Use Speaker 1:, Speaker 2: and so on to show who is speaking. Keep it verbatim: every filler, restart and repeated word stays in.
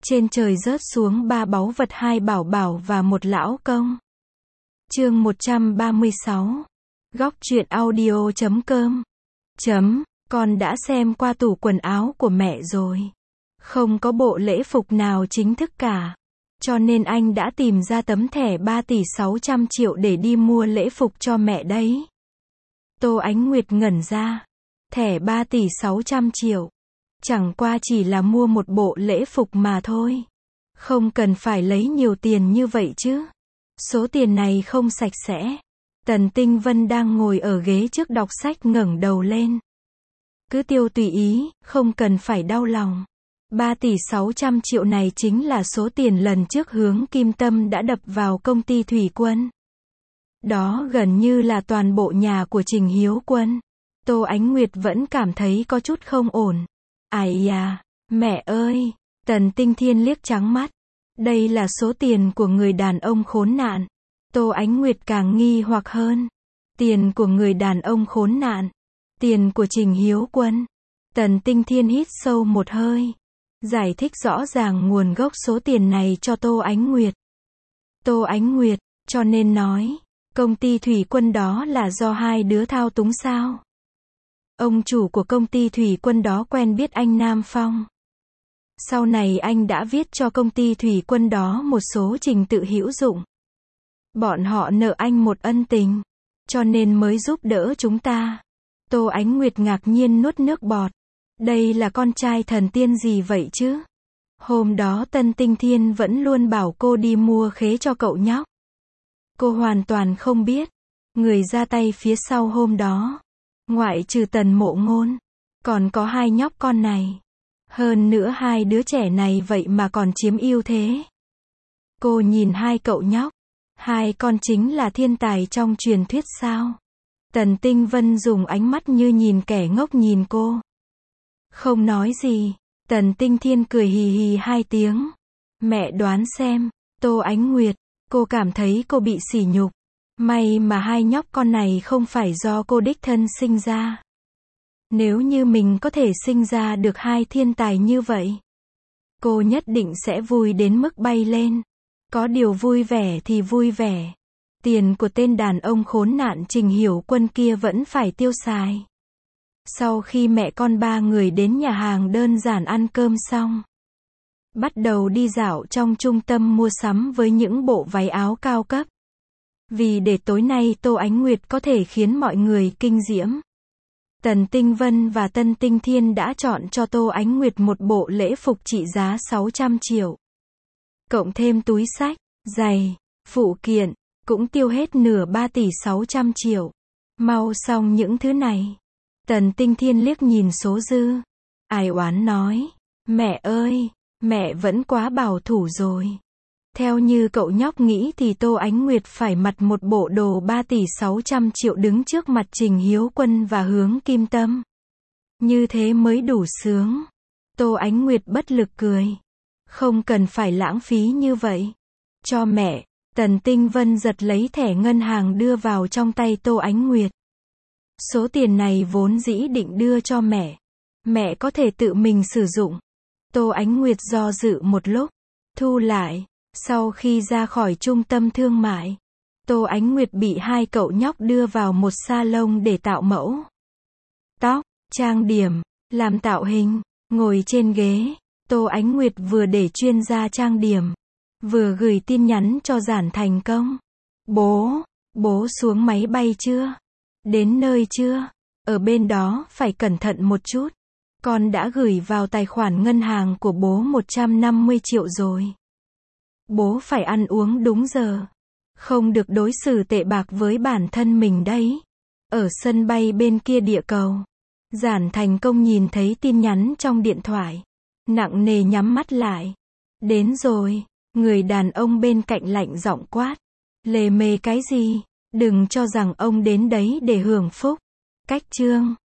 Speaker 1: Trên trời rớt xuống ba báu vật, hai bảo bảo và một lão công. Chương một trăm ba mươi sáu. Góc truyện audio chấm com. Chấm, con đã xem qua tủ quần áo của mẹ rồi. Không có bộ lễ phục nào chính thức cả. Cho nên anh đã tìm ra tấm thẻ ba tỷ sáu trăm triệu để đi mua lễ phục cho mẹ đấy. Tô Ánh Nguyệt ngẩn ra. Thẻ ba tỷ sáu trăm triệu. Chẳng qua chỉ là mua một bộ lễ phục mà thôi. Không cần phải lấy nhiều tiền như vậy chứ. Số tiền này không sạch sẽ. Tần Tinh Vân đang ngồi ở ghế trước đọc sách ngẩng đầu lên. Cứ tiêu tùy ý, không cần phải đau lòng. ba tỷ sáu trăm triệu này chính là số tiền lần trước Hướng Kim Tâm đã đập vào công ty Thủy Quân. Đó gần như là toàn bộ nhà của Trình Hiếu Quân. Tô Ánh Nguyệt vẫn cảm thấy có chút không ổn. Ai à, mẹ ơi, Tần Tinh Thiên liếc trắng mắt. Đây là số tiền của người đàn ông khốn nạn. Tô Ánh Nguyệt càng nghi hoặc hơn. Tiền của người đàn ông khốn nạn. Tiền của Trình Hiếu Quân. Tần Tinh Thiên hít sâu một hơi. Giải thích rõ ràng nguồn gốc số tiền này cho Tô Ánh Nguyệt. Tô Ánh Nguyệt, cho nên nói, công ty Thủy Quân đó là do hai đứa thao túng sao? Ông chủ của công ty Thủy Quân đó quen biết anh Nam Phong. Sau này anh đã viết cho công ty Thủy Quân đó một số trình tự hữu dụng. Bọn họ nợ anh một ân tình, cho nên mới giúp đỡ chúng ta. Tô Ánh Nguyệt ngạc nhiên nuốt nước bọt. Đây là con trai thần tiên gì vậy chứ? Hôm đó Tân Tinh Thiên vẫn luôn bảo cô đi mua khế cho cậu nhóc. Cô hoàn toàn không biết. Người ra tay phía sau hôm đó, ngoại trừ Tần Mộ Ngôn, còn có hai nhóc con này. Hơn nữa hai đứa trẻ này vậy mà còn chiếm ưu thế. Cô nhìn hai cậu nhóc. Hai con chính là thiên tài trong truyền thuyết sao? Tần Tinh Vân dùng ánh mắt như nhìn kẻ ngốc nhìn cô. Không nói gì. Tần Tinh Thiên cười hì hì hai tiếng. Mẹ đoán xem. Tô Ánh Nguyệt. Cô cảm thấy cô bị sỉ nhục. May mà hai nhóc con này không phải do cô đích thân sinh ra. Nếu như mình có thể sinh ra được hai thiên tài như vậy, cô nhất định sẽ vui đến mức bay lên. Có điều vui vẻ thì vui vẻ. Tiền của tên đàn ông khốn nạn Trình Hiểu Quân kia vẫn phải tiêu xài. Sau khi mẹ con ba người đến nhà hàng đơn giản ăn cơm xong, bắt đầu đi dạo trong trung tâm mua sắm với những bộ váy áo cao cấp. Vì để tối nay Tô Ánh Nguyệt có thể khiến mọi người kinh diễm, Tần Tinh Vân và Tân Tinh Thiên đã chọn cho Tô Ánh Nguyệt một bộ lễ phục trị giá sáu trăm triệu. Cộng thêm túi xách, giày, phụ kiện, cũng tiêu hết nửa ba tỷ sáu trăm triệu. Mau xong những thứ này. Tần Tinh Thiên liếc nhìn số dư. Ai oán nói, mẹ ơi, mẹ vẫn quá bảo thủ rồi. Theo như cậu nhóc nghĩ thì Tô Ánh Nguyệt phải mặc một bộ đồ ba tỷ sáu trăm triệu đứng trước mặt Trình Hiếu Quân và Hướng Kim Tâm. Như thế mới đủ sướng. Tô Ánh Nguyệt bất lực cười. Không cần phải lãng phí như vậy. Cho mẹ. Tần Tinh Vân giật lấy thẻ ngân hàng đưa vào trong tay Tô Ánh Nguyệt. Số tiền này vốn dĩ định đưa cho mẹ. Mẹ có thể tự mình sử dụng. Tô Ánh Nguyệt do dự một lúc. Thu lại. Sau khi ra khỏi trung tâm thương mại, Tô Ánh Nguyệt bị hai cậu nhóc đưa vào một salon để tạo mẫu. Tóc, trang điểm, làm tạo hình, ngồi trên ghế. Tô Ánh Nguyệt vừa để chuyên gia trang điểm, vừa gửi tin nhắn cho Giản Thành Công. Bố, bố xuống máy bay chưa? Đến nơi chưa? Ở bên đó phải cẩn thận một chút. Con đã gửi vào tài khoản ngân hàng của bố một trăm năm mươi triệu rồi. Bố phải ăn uống đúng giờ. Không được đối xử tệ bạc với bản thân mình đấy. Ở sân bay bên kia địa cầu, Giản Thành Công nhìn thấy tin nhắn trong điện thoại. Nặng nề nhắm mắt lại. Đến rồi. Người đàn ông bên cạnh lạnh giọng quát. Lề mề cái gì? Đừng cho rằng ông đến đấy để hưởng phúc. Cách chương.